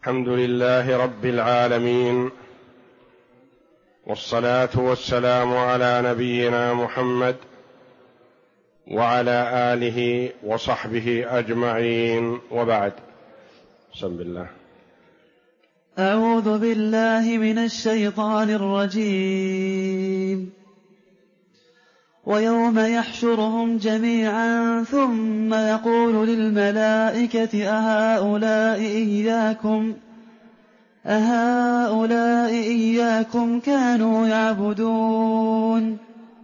الحمد لله رب العالمين، والصلاة والسلام على نبينا محمد وعلى آله وصحبه أجمعين، وبعد. بسم الله. أعوذ بالله من الشيطان الرجيم. ويوم يحشرهم جميعا ثم يقول للملائكة أهؤلاء إياكم كانوا يعبدون؟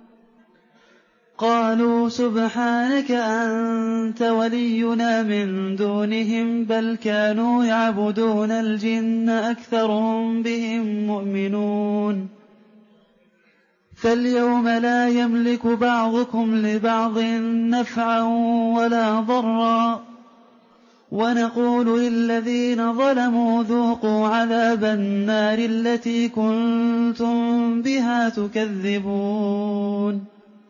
قالوا سبحانك أنت ولينا من دونهم بل كانوا يعبدون الجن أكثرهم بهم مؤمنون. فاليوم لا يملك بعضكم لبعض نفعا ولا ضرا، ونقول للذين ظلموا ذوقوا عذاب النار التي كنتم بها تكذبون.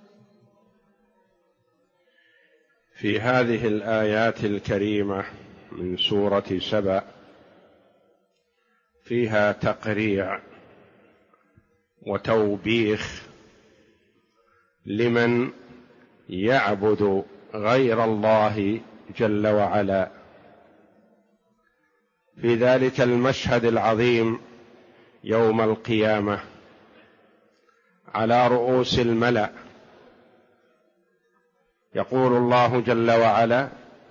في هذه الآيات الكريمة من سورة سبأ فيها تقريع وتوبيخ لمن يعبد غير الله جل وعلا في ذلك المشهد العظيم يوم القيامة على رؤوس الملأ. يقول الله جل وعلا: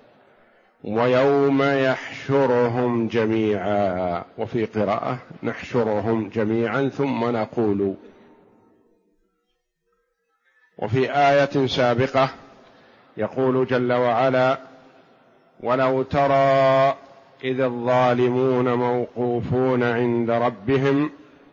ويوم يحشرهم جميعا، وفي قراءة نحشرهم جميعا ثم نقول. وفي آية سابقة يقول جل وعلا: ولو ترى إذ الظالمون موقوفون عند ربهم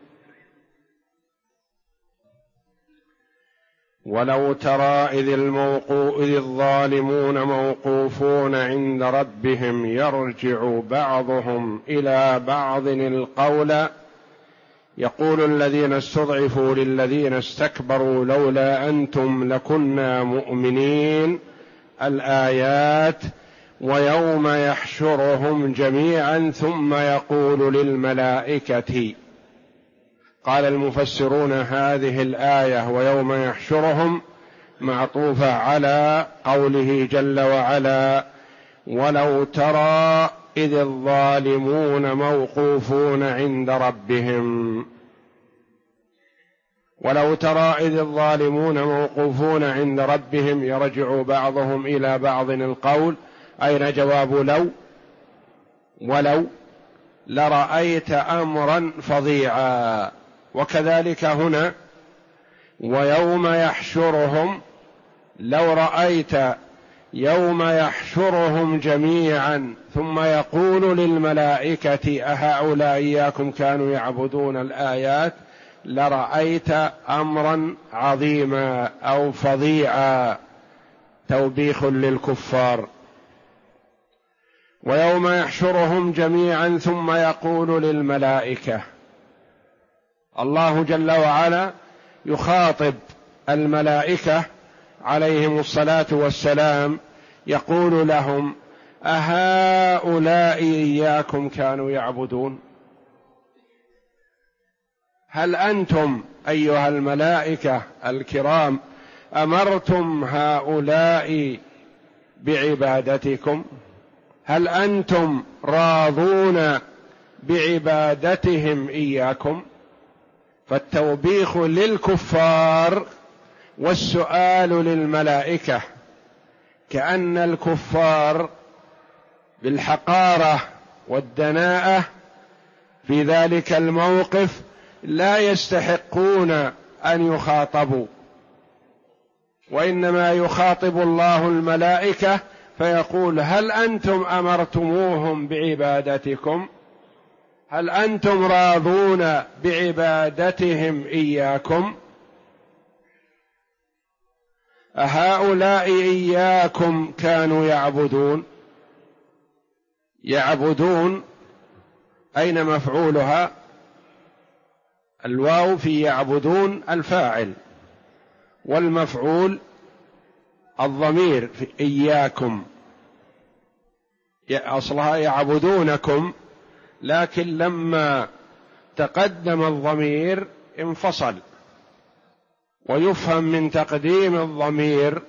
ولو ترى إذ الظالمون موقوفون عند ربهم يرجع بعضهم إلى بعض القول يقول الذين استضعفوا للذين استكبروا لولا أنتم لكنا مؤمنين. الآيات: ويوم يحشرهم جميعا ثم يقول للملائكة. قال المفسرون هذه الآية ويوم يحشرهم معطوفة على قوله جل وعلا: ولو ترى إذ الظالمون موقوفون عند ربهم. ولو ترى إذ الظالمون موقوفون عند ربهم يرجع بعضهم إلى بعض القول. أين جواب لو؟ ولو لرأيت أمرا فظيعا. وكذلك هنا ويوم يحشرهم، لو رأيت يوم يحشرهم جميعا ثم يقول للملائكة أهؤلاء إياكم كانوا يعبدون الآيات، لرأيت أمرا عظيما أو فظيعا، توبيخ للكفار. ويوم يحشرهم جميعا ثم يقول للملائكة، الله جل وعلا يخاطب الملائكة عليهم الصلاة والسلام، يقول لهم: أهؤلاء إياكم كانوا يعبدون؟ هل أنتم أيها الملائكة الكرام أمرتم هؤلاء بعبادتكم؟ هل أنتم راضون بعبادتهم إياكم؟ فالتوبيخ للكفار والسؤال للملائكة، كأن الكفار بالحقارة والدناءة في ذلك الموقف لا يستحقون أن يخاطبوا، وإنما يخاطب الله الملائكة فيقول: هل أنتم أمرتموهم بعبادتكم؟ هل أنتم راضون بعبادتهم إياكم؟ أهؤلاء إياكم كانوا يعبدون. يعبدون أين مفعولها؟ الواو في يعبدون الفاعل، والمفعول الضمير في إياكم، أصلها يعبدونكم لكن لما تقدم الضمير انفصل، ويفهم من تقديم الضمير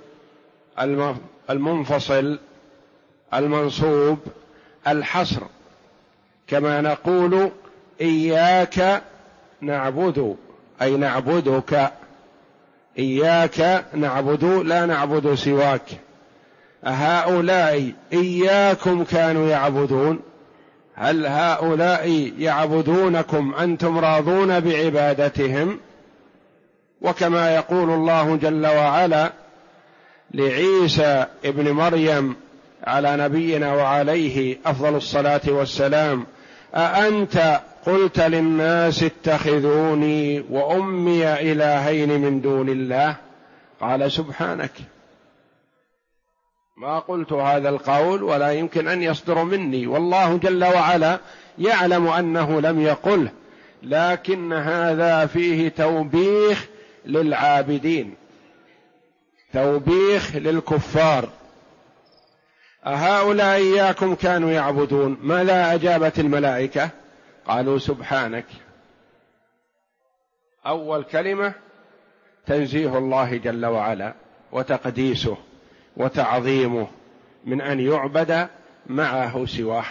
المنفصل المنصوب الحصر، كما نقول إياك نعبد أي نعبدك، إياك نعبد لا نعبد سواك. أهؤلاء إياكم كانوا يعبدون؟ هل هؤلاء يعبدونكم أنتم راضون بعبادتهم؟ وكما يقول الله جل وعلا لعيسى ابن مريم على نبينا وعليه أفضل الصلاة والسلام: أأنت قلت للناس اتخذوني وأمي إلهين من دون الله؟ قال سبحانك، ما قلت هذا القول ولا يمكن أن يصدر مني، والله جل وعلا يعلم أنه لم يقله، لكن هذا فيه توبيخ للعابدين، توبيخ للكفار. أهؤلاء إياكم كانوا يعبدون؟ ماذا أجابت الملائكة؟ قالوا سبحانك. أول كلمة تنزيه الله جل وعلا وتقديسه وتعظيمه من أن يعبد معه سواه.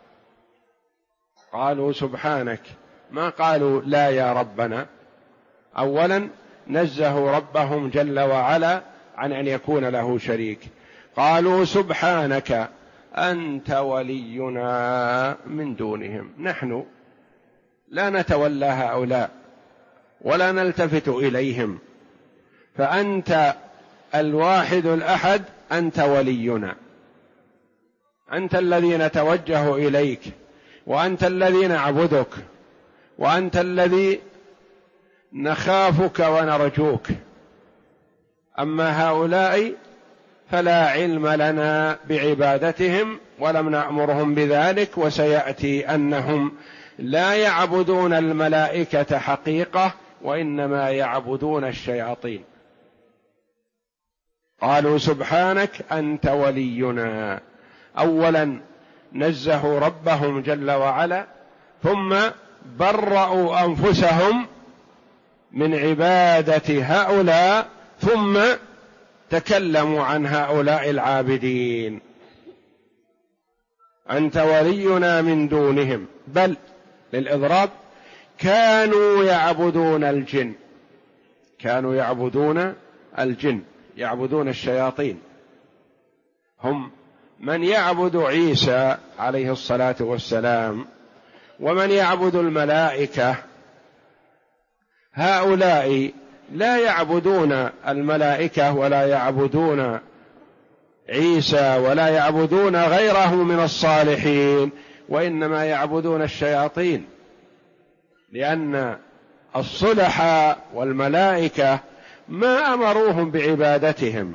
قالوا سبحانك، ما قالوا لا يا ربنا. أولا نزهوا ربهم جل وعلا عن أن يكون له شريك، قالوا سبحانك أنت ولينا من دونهم، نحن لا نتولى هؤلاء ولا نلتفت إليهم، فأنت الواحد الأحد، أنت ولينا، أنت الذي نتوجه إليك، وأنت الذي نعبدك، وأنت الذي نخافك ونرجوك. أما هؤلاء فلا علم لنا بعبادتهم ولم نأمرهم بذلك، وسيأتي أنهم لا يعبدون الملائكة حقيقة وإنما يعبدون الشياطين. قالوا سبحانك أنت ولينا، أولا نزهوا ربهم جل وعلا، ثم برأوا أنفسهم من عبادة هؤلاء، ثم تكلموا عن هؤلاء العابدين. أنت ولينا من دونهم، بل للإضراب كانوا يعبدون الجن، كانوا يعبدون الجن، يعبدون الشياطين. هم من يعبد عيسى عليه الصلاة والسلام ومن يعبد الملائكة. هؤلاء لا يعبدون الملائكة ولا يعبدون عيسى ولا يعبدون غيره من الصالحين، وإنما يعبدون الشياطين، لأن الصلحاء والملائكة ما أمروهم بعبادتهم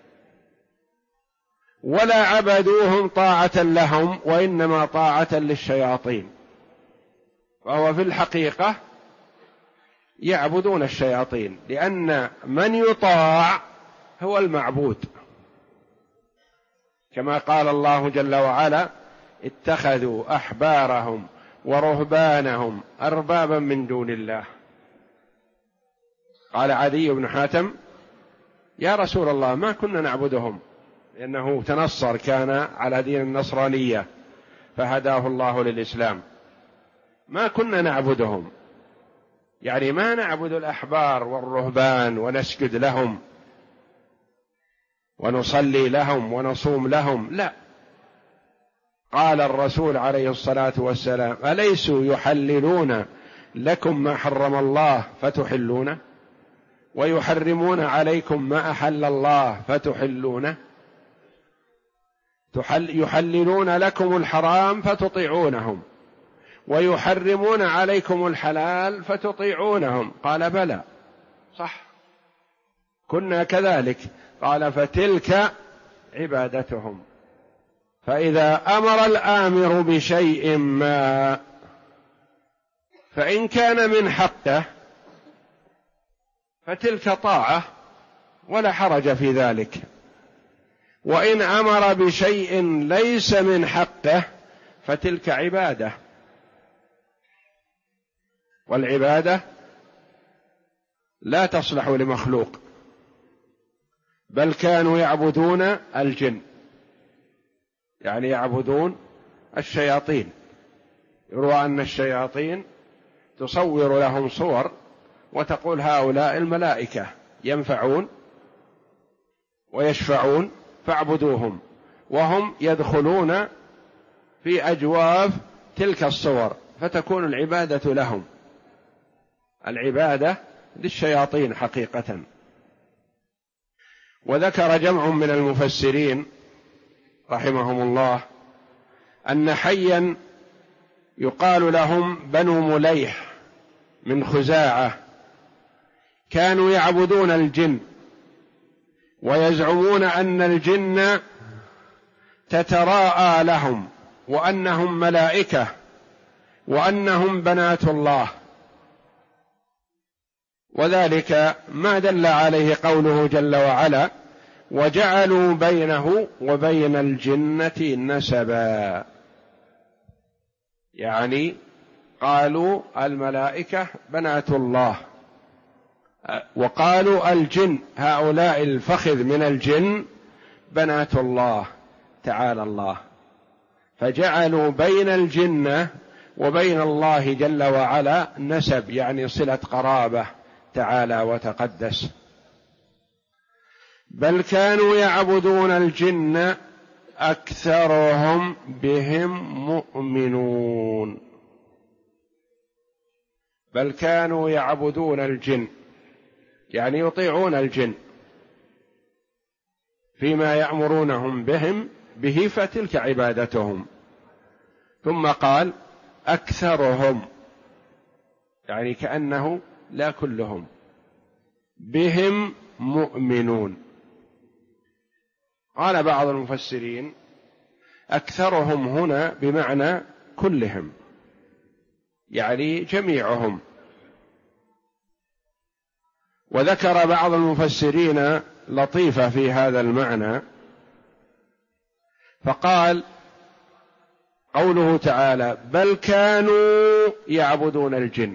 ولا عبدوهم طاعة لهم، وإنما طاعة للشياطين، وهو في الحقيقة يعبدون الشياطين، لأن من يطاع هو المعبود، كما قال الله جل وعلا: اتخذوا أحبارهم ورهبانهم أربابا من دون الله. قال عدي بن حاتم: يا رسول الله ما كنا نعبدهم، لأنه تنصر، كان على دين النصرانية فهداه الله للإسلام، ما كنا نعبدهم، يعني ما نعبد الأحبار والرهبان ونسجد لهم ونصلي لهم ونصوم لهم، لا. قال الرسول عليه الصلاة والسلام: أليسوا يحللون لكم ما حرم الله فتحلونه، ويحرمون عليكم ما أحل الله فتحلونه؟ يحللون لكم الحرام فتطيعونهم، ويحرمون عليكم الحلال فتطيعونهم. قال: بلى، صح، كنا كذلك. قال: فتلك عبادتهم. فإذا أمر الآمر بشيء ما، فإن كان من حقه فتلك طاعة ولا حرج في ذلك، وإن أمر بشيء ليس من حقه فتلك عبادة والعبادة لا تصلح لمخلوق، بل كانوا يعبدون الجن، يعني يعبدون الشياطين. يروى أن الشياطين تصور لهم صور وتقول هؤلاء الملائكة ينفعون ويشفعون فاعبدوهم، وهم يدخلون في أجواف تلك الصور، فتكون العبادة لهم. العبادة للشياطين حقيقة. وذكر جمع من المفسرين رحمهم الله أن حيا يقال لهم بنو مليح من خزاعة كانوا يعبدون الجن، ويزعمون أن الجن تتراءى لهم، وأنهم ملائكة، وأنهم بنات الله، وذلك ما دل عليه قوله جل وعلا: وجعلوا بينه وبين الجنة نسبا، يعني قالوا الملائكة بنات الله، وقالوا الجن هؤلاء الفخذ من الجن بنات الله تعالى الله، فجعلوا بين الجنة وبين الله جل وعلا نسب، يعني صلة قرابة تعالى وتقدس. بل كانوا يعبدون الجن أكثرهم بهم مؤمنون. بل كانوا يعبدون الجن، يعني يطيعون الجن فيما يأمرونهم به، فتلك عبادتهم. ثم قال أكثرهم، يعني كأنه لا كلهم، بهم مؤمنون. قال بعض المفسرين أكثرهم هنا بمعنى كلهم، يعني جميعهم. وذكر بعض المفسرين لطيفة في هذا المعنى، فقال قوله تعالى بل كانوا يعبدون الجن،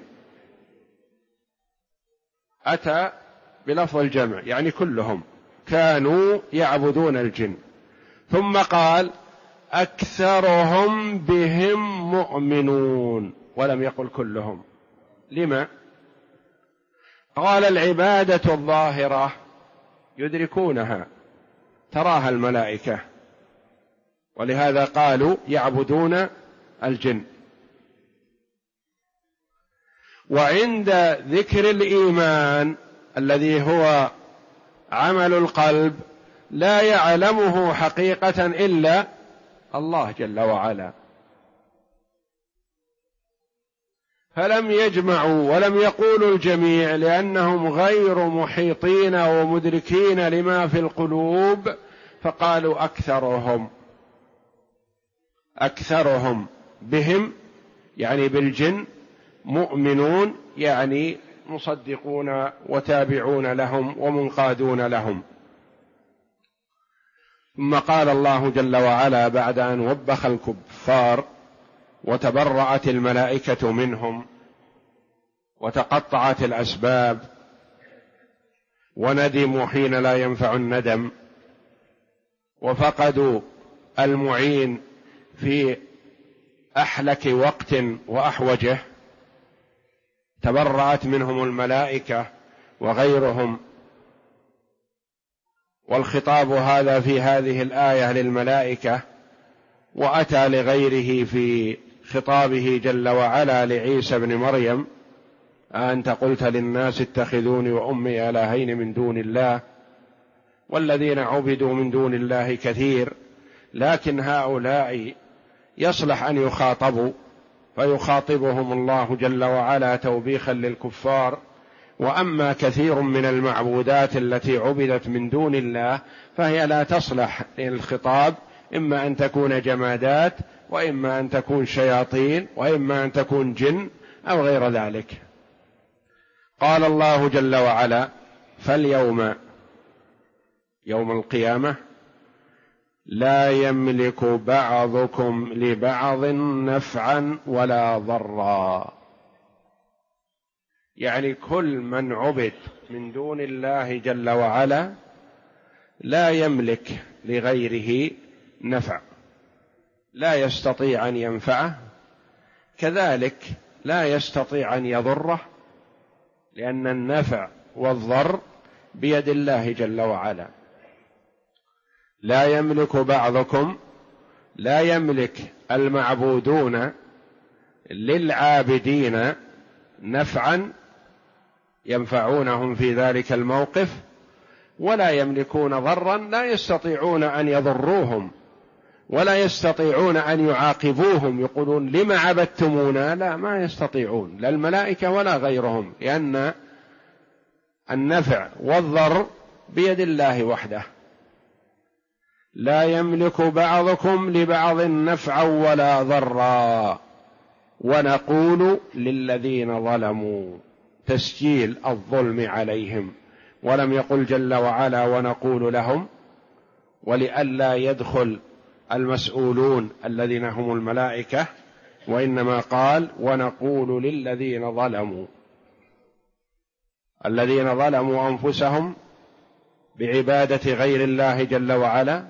أتى بلفظ الجمع، يعني كلهم كانوا يعبدون الجن، ثم قال أكثرهم بهم مؤمنون، ولم يقل كلهم. لما؟ قال العبادة الظاهرة يدركونها، تراها الملائكة، ولهذا قالوا يعبدون الجن. وعند ذكر الإيمان الذي هو عمل القلب لا يعلمه حقيقة إلا الله جل وعلا، فلم يجمعوا ولم يقولوا الجميع لأنهم غير محيطين ومدركين لما في القلوب، فقالوا أكثرهم بهم، يعني بالجن، مؤمنون، يعني مصدقون وتابعون لهم ومنقادون لهم. ثم قال الله جل وعلا بعد أن وبخ الكفار وتبرأت الملائكة منهم وتقطعت الأسباب وندموا حين لا ينفع الندم وفقدوا المعين في أحلك وقت وأحوجه، تبرأت منهم الملائكة وغيرهم. والخطاب هذا في هذه الآية للملائكة، وأتى لغيره في خطابه جل وعلا لعيسى بن مريم: أنت قلت للناس اتخذوني وأمي إلهين من دون الله، والذين عبدوا من دون الله كثير، لكن هؤلاء يصلح أن يخاطبوا، فيخاطبهم الله جل وعلا توبيخا للكفار. وأما كثير من المعبودات التي عبدت من دون الله فهي لا تصلح للخطاب، إما أن تكون جمادات، وإما أن تكون شياطين، وإما أن تكون جن أو غير ذلك. قال الله جل وعلا: فاليوم، يوم القيامة، لا يملك بعضكم لبعض نفعا ولا ضرا. يعني كل من عبد من دون الله جل وعلا لا يملك لغيره نفع، لا يستطيع أن ينفعه، كذلك لا يستطيع أن يضره، لأن النفع والضر بيد الله جل وعلا. لا يملك بعضكم، لا يملك المعبودون للعابدين نفعا ينفعونهم في ذلك الموقف، ولا يملكون ضرا، لا يستطيعون أن يضروهم، ولا يستطيعون أن يعاقبوهم يقولون لما عبدتمونا، لا، ما يستطيعون، لا الملائكة ولا غيرهم، لأن النفع والضر بيد الله وحده. لا يملك بعضكم لبعض نفعا ولا ضرا ونقول للذين ظلموا، تسجيل الظلم عليهم، ولم يقل جل وعلا ونقول لهم، ولئلا يدخل المسؤولون الذين هم الملائكة، وإنما قال ونقول للذين ظلموا، الذين ظلموا أنفسهم بعبادة غير الله جل وعلا،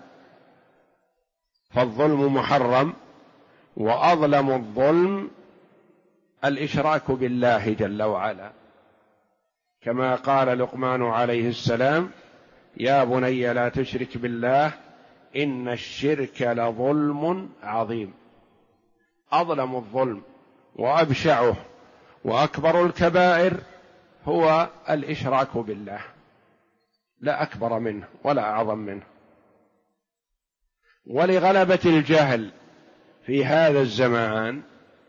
فالظلم محرم، وأظلم الظلم الإشراك بالله جل وعلا، كما قال لقمان عليه السلام يا بني لا تشرك بالله إن الشرك لظلم عظيم. أظلم الظلم وأبشعه وأكبر الكبائر هو الإشراك بالله، لا أكبر منه ولا أعظم منه. ولغلبة الجهل في هذا الزمان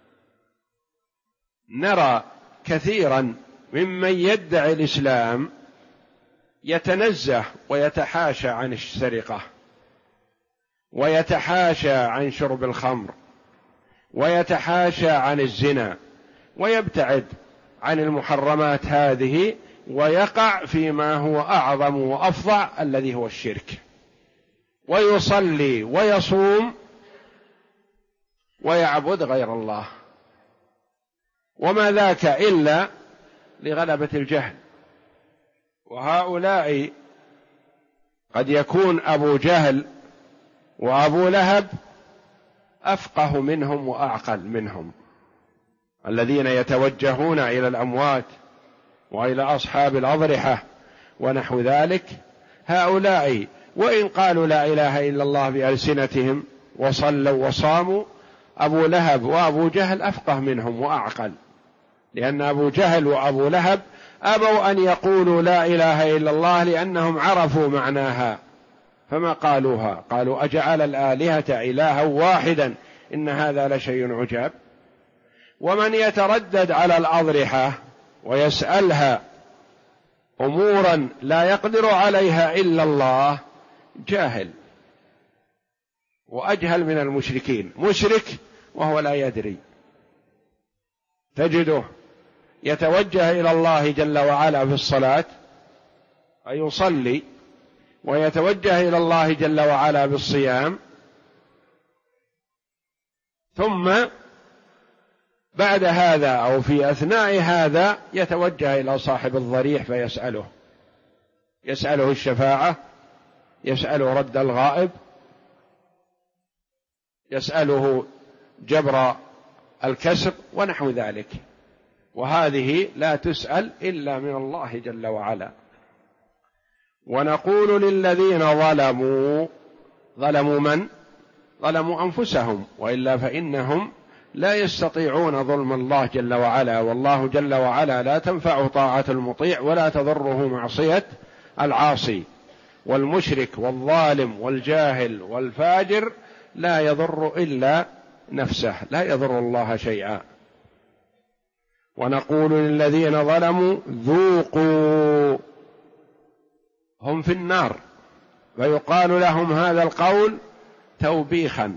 نرى كثيرا ممن يدعي الإسلام يتنزه ويتحاشى عن السرقة، ويتحاشى عن شرب الخمر، ويتحاشى عن الزنا، ويبتعد عن المحرمات هذه، ويقع فيما هو أعظم وأفظع الذي هو الشرك، ويصلي ويصوم ويعبد غير الله، وما ذاك إلا لغلبة الجهل. وهؤلاء قد يكون أبو جهل وأبو لهب أفقه منهم وأعقل منهم، الذين يتوجهون إلى الأموات وإلى أصحاب الأضرحة ونحو ذلك. هؤلاء وإن قالوا لا إله إلا الله بألسنتهم وصلوا وصاموا، أبو لهب وأبو جهل أفقه منهم وأعقل، لأن أبو جهل وأبو لهب أبوا أن يقولوا لا إله إلا الله لأنهم عرفوا معناها فما قالوها، قالوا أجعل الآلهة إلها واحدا إن هذا لشيء عجاب. ومن يتردد على الأضرحة ويسألها أمورا لا يقدر عليها إلا الله جاهل وأجهل من المشركين، مشرك وهو لا يدري، تجده يتوجه إلى الله جل وعلا في الصلاة فيصلي، ويتوجه إلى الله جل وعلا بالصيام، ثم بعد هذا أو في أثناء هذا يتوجه إلى صاحب الضريح فيسأله، يسأله الشفاعة، يسأله رد الغائب، يسأله جبر الكسر ونحو ذلك، وهذه لا تسأل إلا من الله جل وعلا. ونقول للذين ظلموا، ظلموا من؟ ظلموا أنفسهم، وإلا فإنهم لا يستطيعون ظلم الله جل وعلا، والله جل وعلا لا تنفع طاعة المطيع ولا تضره معصية العاصي، والمشرك والظالم والجاهل والفاجر لا يضر إلا نفسه، لا يضر الله شيئا. ونقول للذين ظلموا ذوقوا، هم في النار فيقال لهم هذا القول توبيخا،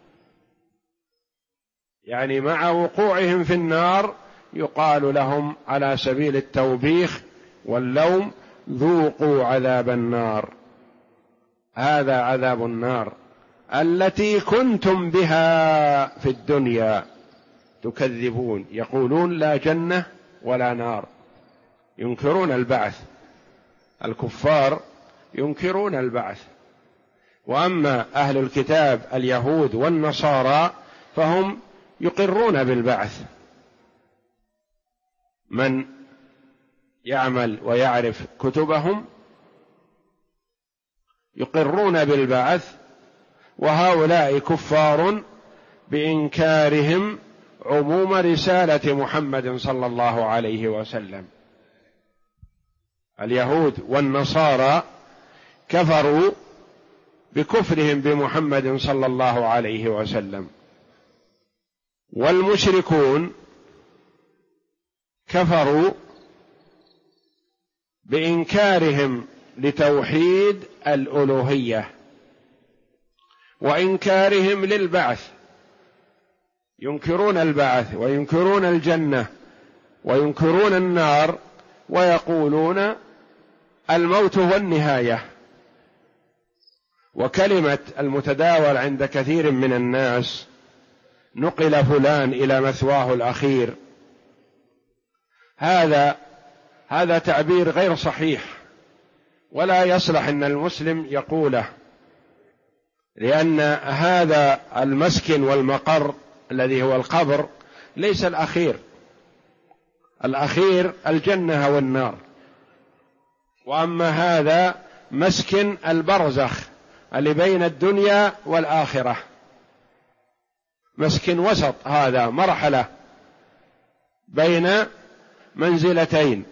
يعني مع وقوعهم في النار يقال لهم على سبيل التوبيخ واللوم ذوقوا عذاب النار، هذا عذاب النار التي كنتم بها في الدنيا تكذبون، يقولون لا جنة ولا نار، ينكرون البعث، الكفار ينكرون البعث، وأما أهل الكتاب اليهود والنصارى فهم يقرون بالبعث. من يعمل ويعرف كتبهم يقرون بالبعث، وهؤلاء كفار بإنكارهم عموم رسالة محمد صلى الله عليه وسلم. اليهود والنصارى كفروا بكفرهم بمحمد صلى الله عليه وسلم، والمشركون كفروا بإنكارهم لتوحيد الألوهية وإنكارهم للبعث، ينكرون البعث وينكرون الجنة وينكرون النار، ويقولون الموت هو النهاية. وكلمة المتداول عند كثير من الناس نقل فلان إلى مثواه الأخير، هذا تعبير غير صحيح، ولا يصلح أن المسلم يقوله، لأن هذا المسكن والمقر الذي هو القبر ليس الأخير، الأخير الجنة والنار، وأما هذا مسكن البرزخ اللي بين الدنيا والآخرة، مسكن وسط، هذا مرحلة بين منزلتين.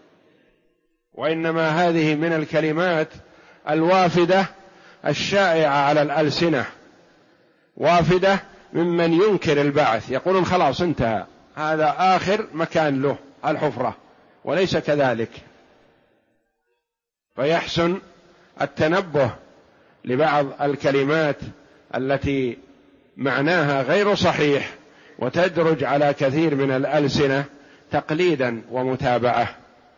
وإنما هذه من الكلمات الوافدة الشائعة على الألسنة، وافدة ممن ينكر البعث، يقولون خلاص انتهى، هذا آخر مكان له الحفرة، وليس كذلك. فيحسن التنبه لبعض الكلمات التي معناها غير صحيح وتدرج على كثير من الألسنة تقليدا ومتابعة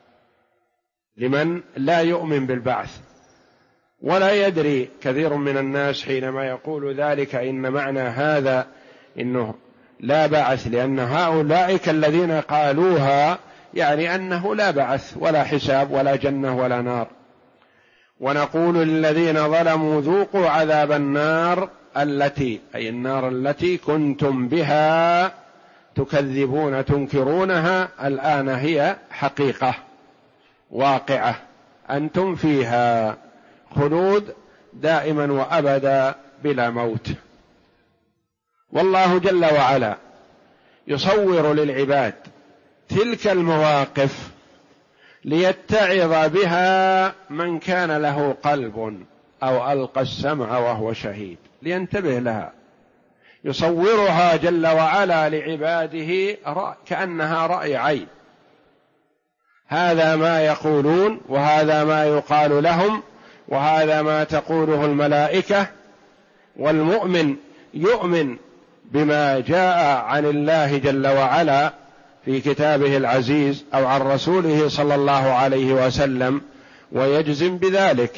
لمن لا يؤمن بالبعث. ولا يدري كثير من الناس حينما يقول ذلك إن معنى هذا إنه لا بعث، لأن هؤلاء الذين قالوها يعني أنه لا بعث ولا حساب ولا جنة ولا نار. ونقول للذين ظلموا ذوقوا عذاب النار التي، أي النار التي كنتم بها تكذبون تنكرونها، الآن هي حقيقة واقعة، أنتم فيها خلود دائما وأبدا بلا موت. والله جل وعلا يصور للعباد تلك المواقف ليتعظ بها من كان له قلب أو ألقى السمع وهو شهيد، لينتبه لها، يصورها جل وعلا لعباده كأنها رأي عين. هذا ما يقولون، وهذا ما يقال لهم، وهذا ما تقوله الملائكة. والمؤمن يؤمن بما جاء عن الله جل وعلا في كتابه العزيز أو عن رسوله صلى الله عليه وسلم، ويجزم بذلك.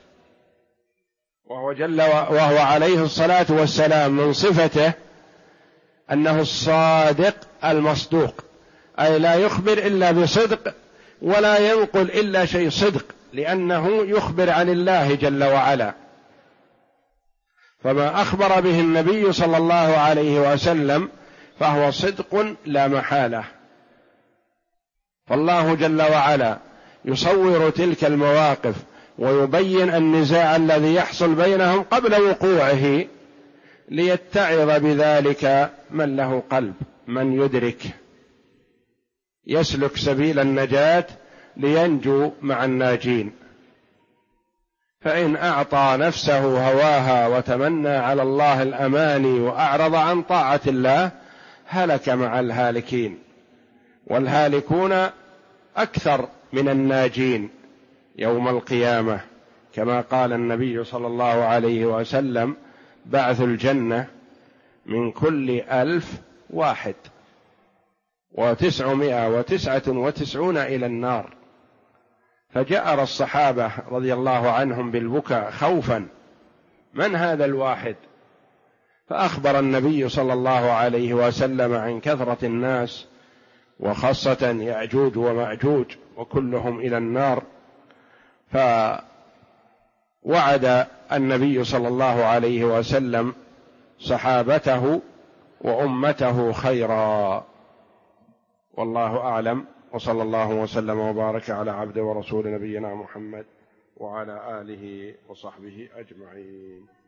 وهو عليه الصلاة والسلام من صفته أنه الصادق المصدوق، أي لا يخبر إلا بصدق ولا ينقل إلا شيء صدق، لأنه يخبر عن الله جل وعلا. فما أخبر به النبي صلى الله عليه وسلم فهو صدق لا محالة. فالله جل وعلا يصور تلك المواقف ويبين النزاع الذي يحصل بينهم قبل وقوعه، ليتعظ بذلك من له قلب، من يدرك يسلك سبيل النجاة لينجو مع الناجين. فإن أعطى نفسه هواها وتمنى على الله الأماني وأعرض عن طاعة الله هلك مع الهالكين، والهالكون أكثر من الناجين يوم القيامة، كما قال النبي صلى الله عليه وسلم: بعث الجنة من كل 1000 و999 إلى النار. فجأر الصحابة رضي الله عنهم بالبكاء خوفا، من هذا الواحد؟ فأخبر النبي صلى الله عليه وسلم عن كثرة الناس، وخاصة يأجوج ومأجوج، وكلهم إلى النار. فوعد النبي صلى الله عليه وسلم صحابته وأمته خيرا، والله أعلم، وصلى الله وسلم وبارك على عبد ورسول نبينا محمد وعلى آله وصحبه أجمعين.